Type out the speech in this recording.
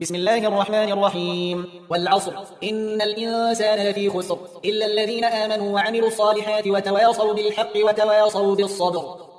بسم الله الرحمن الرحيم. والعصر إن الإنسان لفي خسر إلا الذين آمنوا وعملوا الصالحات وتواصوا بالحق وتواصوا بالصبر.